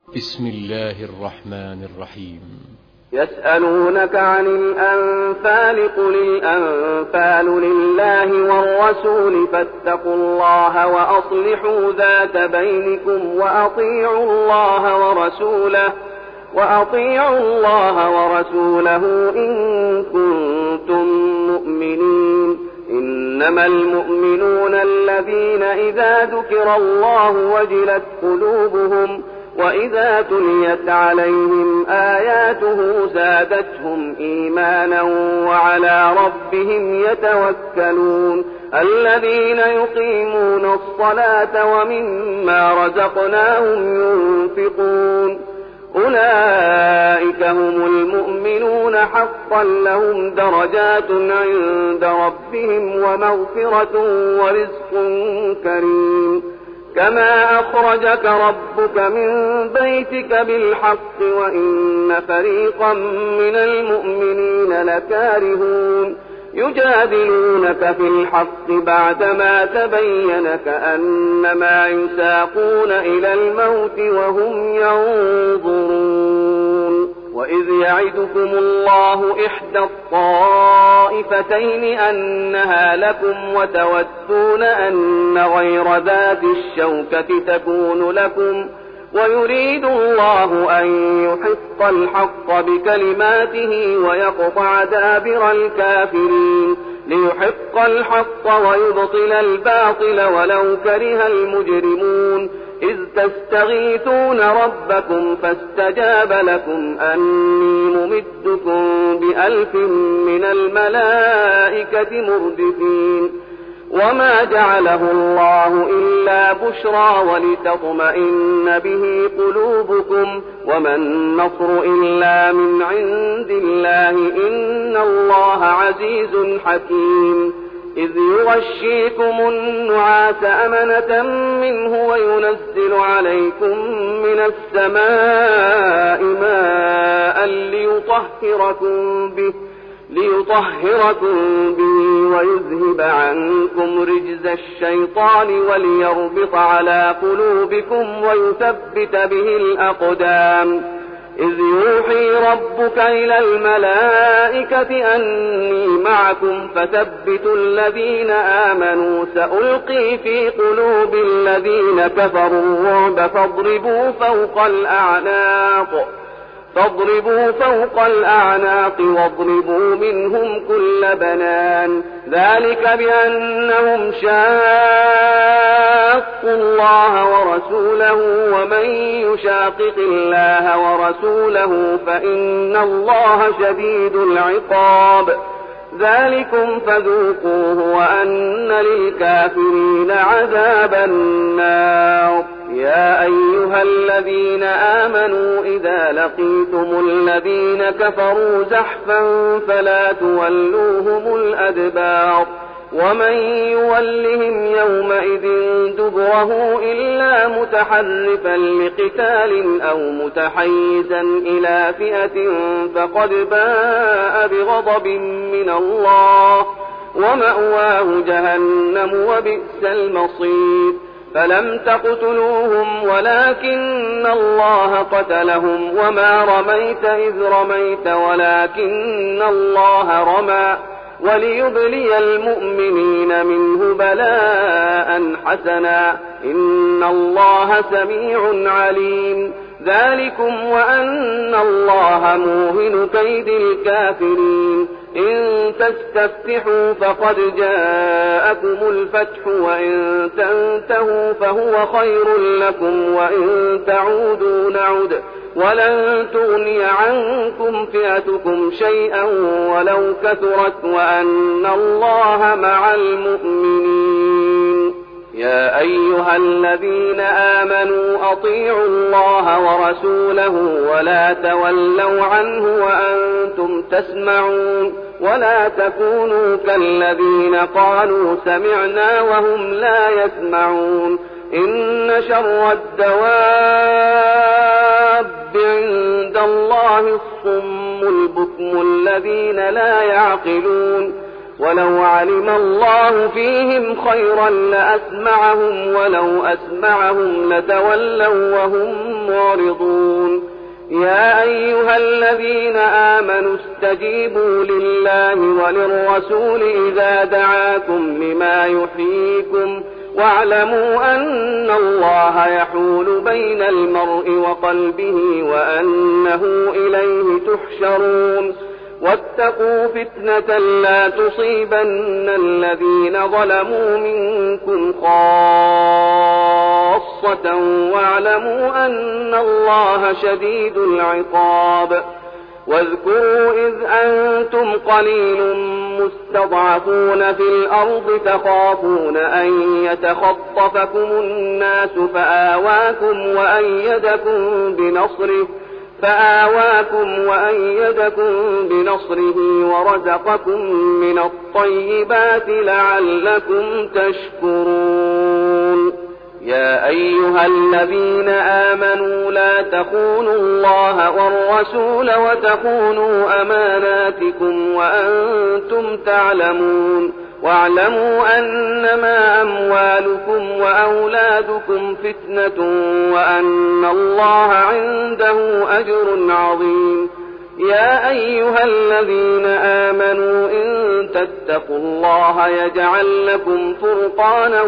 بسم الله الرحمن الرحيم. يسألونك عن الأنفال قل الأنفال لله والرسول فاتقوا الله وأصلحوا ذات بينكم وأطيعوا الله ورسوله إن كنتم مؤمنين. إنما المؤمنون الذين إذا ذكر الله وجلت قلوبهم وإذا تليت عليهم آياته زادتهم إيمانا وعلى ربهم يتوكلون. الذين يقيمون الصلاة ومما رزقناهم ينفقون أولئك هم المؤمنون حقا لهم درجات عند ربهم ومغفرة ورزق كريم. كما أخرجك ربك من بيتك بالحق وإن فريقا من المؤمنين لكارهون يجادلونك في الحق بعدما تبين كأنما يساقون إلى الموت وهم ينظرون. وإذ يعدكم الله إحدى الطائفتين أنها لكم وتودون أن غير ذات الشوكة تكون لكم ويريد الله أن يحق الحق بكلماته ويقطع دابر الكافرين ليحق الحق ويبطل الباطل ولو كره المجرمون. إذ تستغيثون ربكم فاستجاب لكم أني ممدكم ب1000 من الملائكة مردفين. وما جعله الله إلا بشرى ولتطمئن به قلوبكم وما النصر إلا من عند الله إن الله عزيز حكيم. إذ يغشيكم النعاس أمنة منه وينزل عليكم من السماء ماء ليطهركم به ويذهب عنكم رجز الشيطان وليربط على قلوبكم ويثبت به الأقدام. إذ يوحي ربك إلى الملائكة أني معكم فثبتوا الذين آمنوا سألقي في قلوب الذين كفروا الرعب فاضربوا فوق الأعناق واضربوا منهم كل بنان. ذلك بأنهم شاقوا الله ورسوله ومن يشاقق الله ورسوله فإن الله شديد العقاب. ذلكم فذوقوه وأن للكافرين عذاب النار. يا أيها الذين آمنوا إذا لقيتم الذين كفروا زحفا فلا تولوهم الأدبار. ومن يولهم يومئذ دبره إلا متحرفا لقتال أو متحيزا إلى فئة فقد باء بغضب من الله ومأواه جهنم وبئس المصير. فلم تقتلوهم ولكن الله قتلهم وما رميت إذ رميت ولكن الله رمى وليبلي المؤمنين منه بلاء حسنا إن الله سميع عليم. ذلكم وأن الله موهن كيد الكافرين. إن تستفتحوا فقد جاءكم الفتح وإن تنتهوا فهو خير لكم وإن تعودوا نعد ولن تغني عنكم فئتكم شيئا ولو كثرت وأن الله مع المؤمنين. يا أيها الذين آمنوا أطيعوا الله ورسوله ولا تولوا عنه وأنتم تسمعون. ولا تكونوا كالذين قالوا سمعنا وهم لا يسمعون. إن شر الدواب عند الله الصم البكم الذين لا يعقلون. ولو علم الله فيهم خيرا لأسمعهم ولو أسمعهم لتولوا وهم معرضون يا أيها الذين آمنوا استجيبوا لله وللرسول إذا دعاكم لما يحييكم واعلموا أن الله يحول بين المرء وقلبه وأنه إليه تحشرون واتقوا فتنة لا تصيبن الذين ظلموا منكم خاصة واعلموا أن الله شديد العقاب واذكروا إذ أنتم قليل مستضعفون في الأرض تخافون أن يتخطفكم الناس فآواكم وأيدكم بنصره ورزقكم من الطيبات لعلكم تشكرون يا أيها الذين آمنوا لا تخونوا الله والرسول وتخونوا أماناتكم وأنتم تعلمون واعلموا أنما أموالكم وأولادكم فتنة وأن الله عنده أجر عظيم يا أيها الذين آمنوا إن تتقوا الله يجعل لكم فرقانا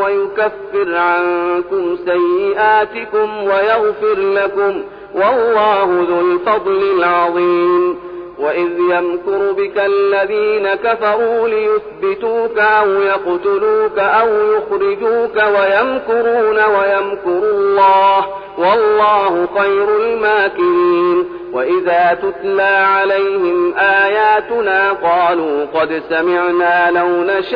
ويكفر عنكم سيئاتكم ويغفر لكم والله ذو الفضل العظيم وإذ يمكر بك الذين كفروا ليثبتوك أو يقتلوك أو يخرجوك ويمكرون ويمكر الله والله خير الماكرين وإذا تتلى عليهم آياتنا قالوا قد سمعنا لو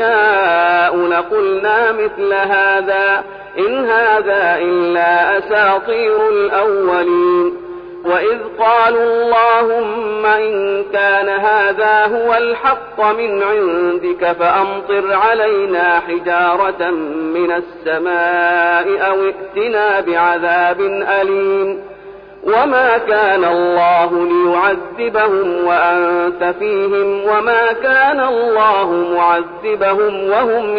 نشاء لقلنا مثل هذا إن هذا إلا أساطير الأولين وإذ قالوا اللهم إن كان هذا هو الحق من عندك فأمطر علينا حجارة من السماء أو ائتنا بعذاب أليم وما كان الله ليعذبهم وأنت فيهم وما كان الله معذبهم وهم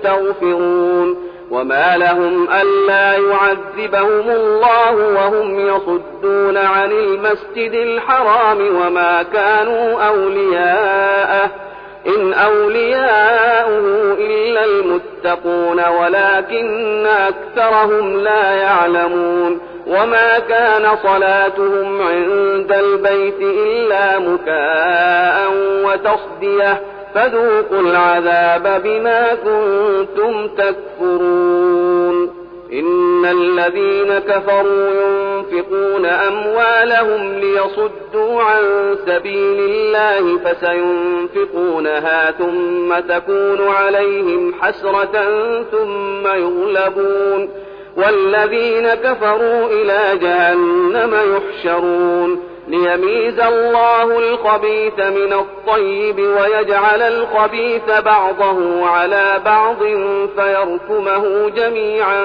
يستغفرون وما لهم ألا يعذبهم الله وهم يصدون عن المسجد الحرام وما كانوا أولياءه إن أولياؤه إلا المتقون ولكن أكثرهم لا يعلمون وما كان صلاتهم عند البيت إلا مكاء وتصدية فذوقوا العذاب بما كنتم تكفرون إن الذين كفروا ينفقون أموالهم ليصدوا عن سبيل الله فسينفقونها ثم تكون عليهم حسرة ثم يغلبون والذين كفروا إلى جهنم يحشرون ليميز الله الخبيث من الطيب ويجعل الخبيث بعضه على بعض فيركمه جميعا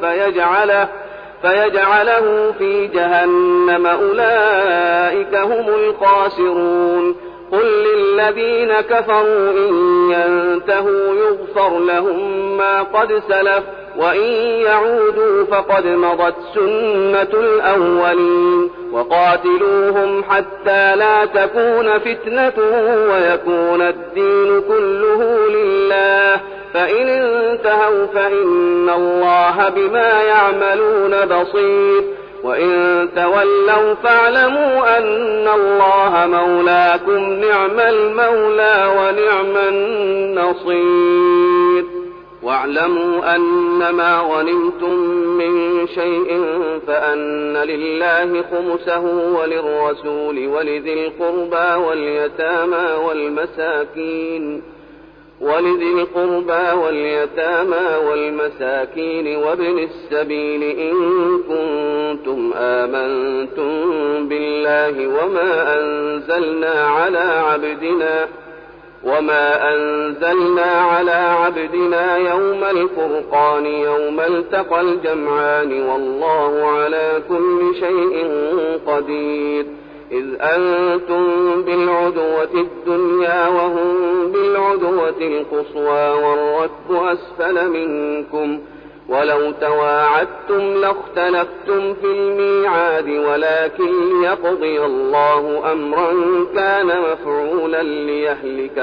فيجعله في جهنم أولئك هم الخاسرون قل للذين كفروا إن ينتهوا يغفر لهم ما قد سلف وإن يعودوا فقد مضت سنة الأولين وقاتلوهم حتى لا تكون فتنة ويكون الدين كله لله فإن انتهوا فإن الله بما يعملون بصير وإن تولوا فاعلموا أن الله مولاكم نعم المولى ونعم النصير واعلموا أنما غنمتم من شيء فأن لله خمسه وللرسول ولذي القربى واليتامى وابن السبيل إن كنتم آمنتم بالله وما أنزلنا على عبدنا يوم الفرقان يوم التقى الجمعان والله على كل شيء قدير إذ أنتم بالعدوة الدنيا وهم بالعدوة القصوى والركب أسفل منكم ولو تواعدتم لاختلفتم في الميعاد ولكن ليقضي الله أمرا كان مفعولا ليهلك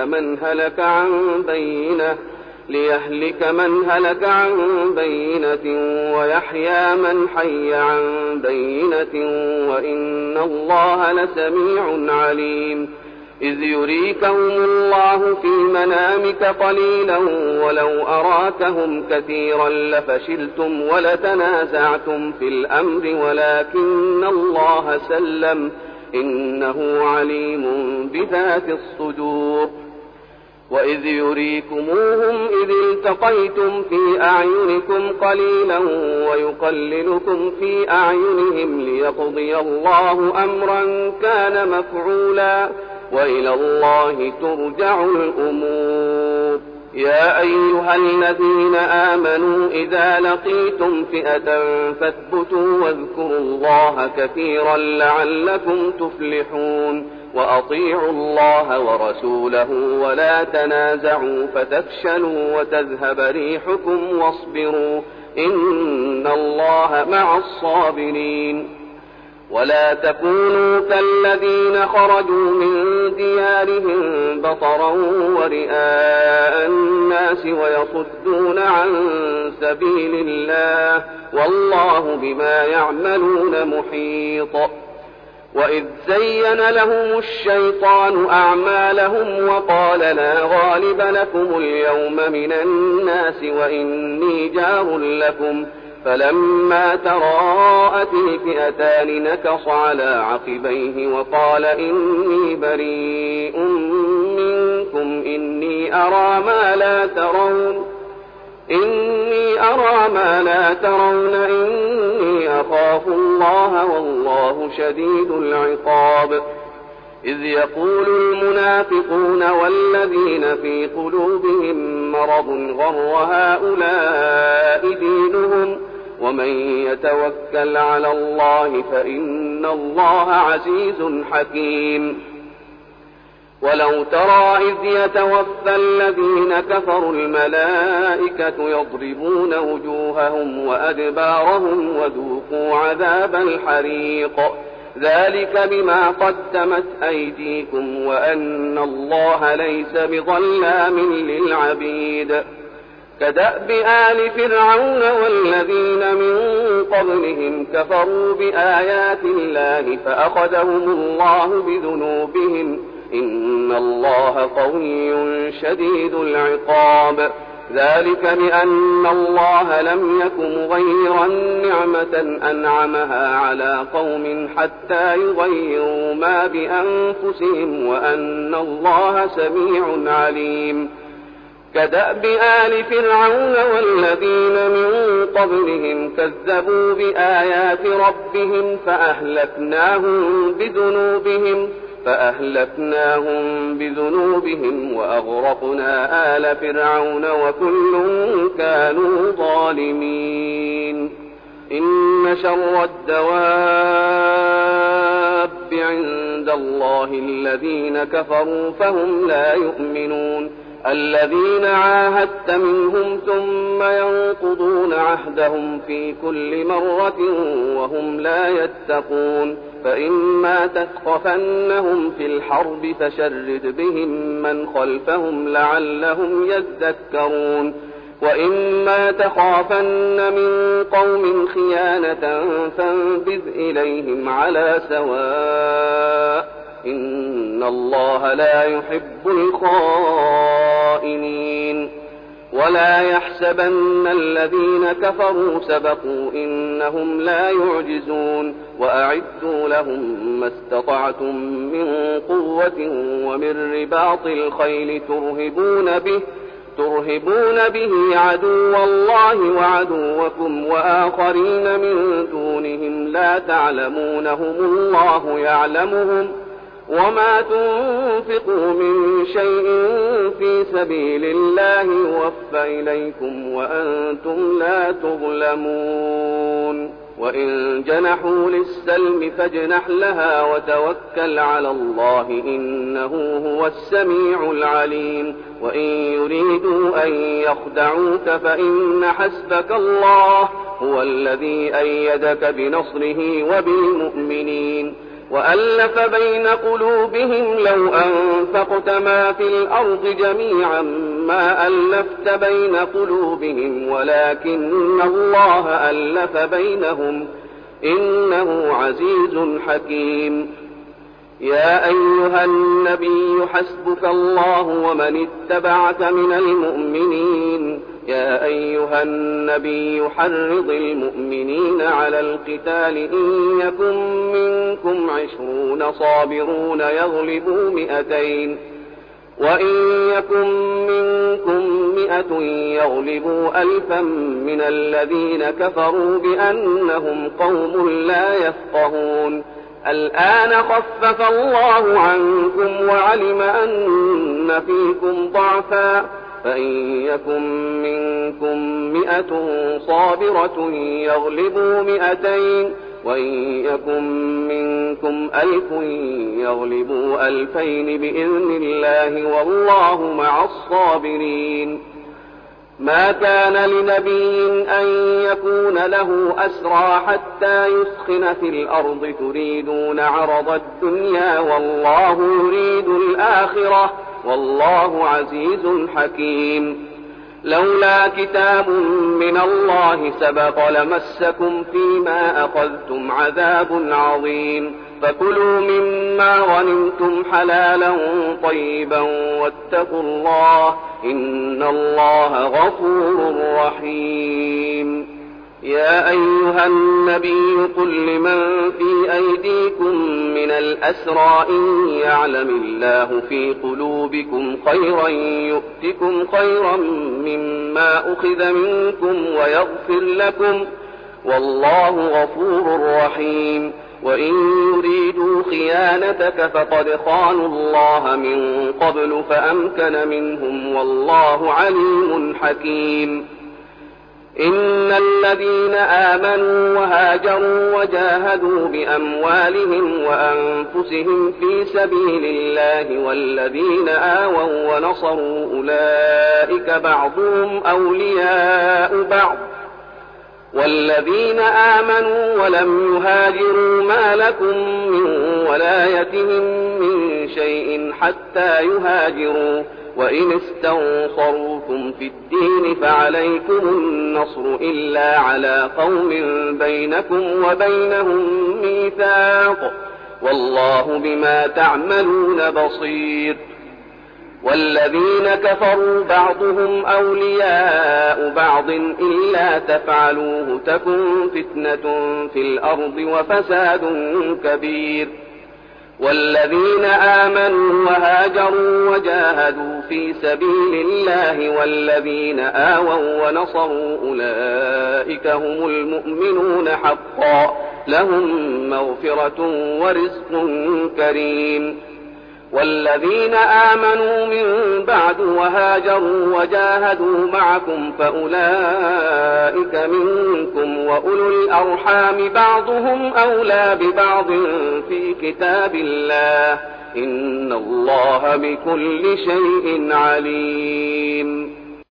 من هلك عن بينة ويحيى من حي عن بينة وإن الله لسميع عليم إذ يريكهم الله في منامك قليلا ولو أراكهم كثيرا لفشلتم ولتنازعتم في الأمر ولكن الله سلم إنه عليم بذات الصدور وإذ يريكموهم إذ التقيتم في أعينكم قليلا ويقللكم في أعينهم ليقضي الله أمرا كان مفعولا وإلى الله ترجع الأمور يا أيها الذين آمنوا إذا لقيتم فئة فاثبتوا واذكروا الله كثيرا لعلكم تفلحون وأطيعوا الله ورسوله ولا تنازعوا فتفشلوا وتذهب ريحكم واصبروا إن الله مع الصابرين ولا تكونوا كالذين خرجوا من ديارهم بطرا ورئاء الناس ويصدون عن سبيل الله والله بما يعملون محيط وإذ زين لهم الشيطان أعمالهم وقال لا غالب لكم اليوم من الناس وإني جار لكم فلما تراءت الفئتان نكص على عقبيه وقال إني بريء منكم إني أرى ما لا ترون إني أخاف الله والله شديد العقاب إذ يقول المنافقون والذين في قلوبهم مرض غر هؤلاء دينهم ومن يتوكل على الله فإن الله عزيز حكيم ولو ترى إذ يتوفى الذين كفروا الملائكة يضربون وجوههم وأدبارهم وذوقوا عذاب الحريق ذلك بما قدمت أيديكم وأن الله ليس بظلام للعبيد كدأب آل فرعون والذين من قبلهم كفروا بآيات الله فأخذهم الله بذنوبهم إن الله قوي شديد العقاب ذلك بأن الله لم يكن مغيرا نعمة أنعمها على قوم حتى يغيروا ما بأنفسهم وأن الله سميع عليم كدأب آل فرعون والذين من قبلهم كذبوا بآيات ربهم فأهلكناهم بذنوبهم وأغرقنا آل فرعون وكل كانوا ظالمين إن شر الدواب عند الله الذين كفروا فهم لا يؤمنون الذين عاهدت منهم ثم ينقضون عهدهم في كل مرة وهم لا يتقون فإما تثقفنهم في الحرب فشرد بهم من خلفهم لعلهم يذكرون وإما تخافن من قوم خيانة فانبذ إليهم على سواء إن الله لا يحب الخائنين ولا يحسبن الذين كفروا سبقوا إنهم لا يعجزون وأعدوا لهم ما استطعتم من قوة ومن رباط الخيل ترهبون به عدو الله وعدوكم وآخرين من دونهم لا تعلمونهم الله يعلمهم وما تنفقوا من شيء في سبيل الله يوفى إليكم وأنتم لا تظلمون وإن جنحوا للسلم فاجنح لها وتوكل على الله إنه هو السميع العليم وإن يريدوا أن يخدعوك فإن حسبك الله هو الذي أيدك بنصره وبالمؤمنين وألف بين قلوبهم لو أنفقت ما في الأرض جميعا ما ألفت بين قلوبهم ولكن الله ألف بينهم إنه عزيز حكيم يا أيها النبي حسبك الله ومن اتبعك من المؤمنين يا أيها النبي حرض المؤمنين على القتال إن يكن منكم 20 صابرون يغلبوا 200 وإن يكن منكم 100 يغلبوا 1000 من الذين كفروا بأنهم قوم لا يفقهون الآن خفف الله عنكم وعلم أن فيكم ضعفا فإن يكن منكم 100 صابرة يغلبوا 200 وإن يكن منكم 1000 يغلبوا 2000 بإذن الله والله مع الصابرين ما كان لنبي أن يكون له أسرى حتى يسخن في الأرض تريدون عرض الدنيا والله يريد الآخرة والله عزيز حكيم لولا كتاب من الله سبق لمسكم فيما أخذتم عذاب عظيم فكلوا مما غنمتم حلالا طيبا واتقوا الله إن الله غفور رحيم يا أيها النبي قل لمن في أيديكم من الأسرى إن يعلم الله في قلوبكم خيرا يؤتكم خيرا مما أخذ منكم ويغفر لكم والله غفور رحيم وإن يريدوا خيانتك فقد خانوا الله من قبل فأمكن منهم والله عليم حكيم إن الذين آمنوا وهاجروا وجاهدوا بأموالهم وأنفسهم في سبيل الله والذين آووا ونصروا أولئك بعضهم أولياء بعض والذين آمنوا ولم يهاجروا ما لكم من ولايتهم من شيء حتى يهاجروا وإن استنصروكم في الدين فعليكم النصر إلا على قوم بينكم وبينهم ميثاق والله بما تعملون بصير والذين كفروا بعضهم أولياء بعض إلا تفعلوه تكن فتنة في الأرض وفساد كبير والذين آمنوا وهاجروا وجاهدوا في سبيل الله والذين آووا ونصروا أولئك هم المؤمنون حقا لهم مغفرة ورزق كريم والذين آمنوا من بعد وهاجروا وجاهدوا معكم فأولئك منكم وأولو الأرحام بعضهم أولى ببعض في كتاب الله إن الله بكل شيء عليم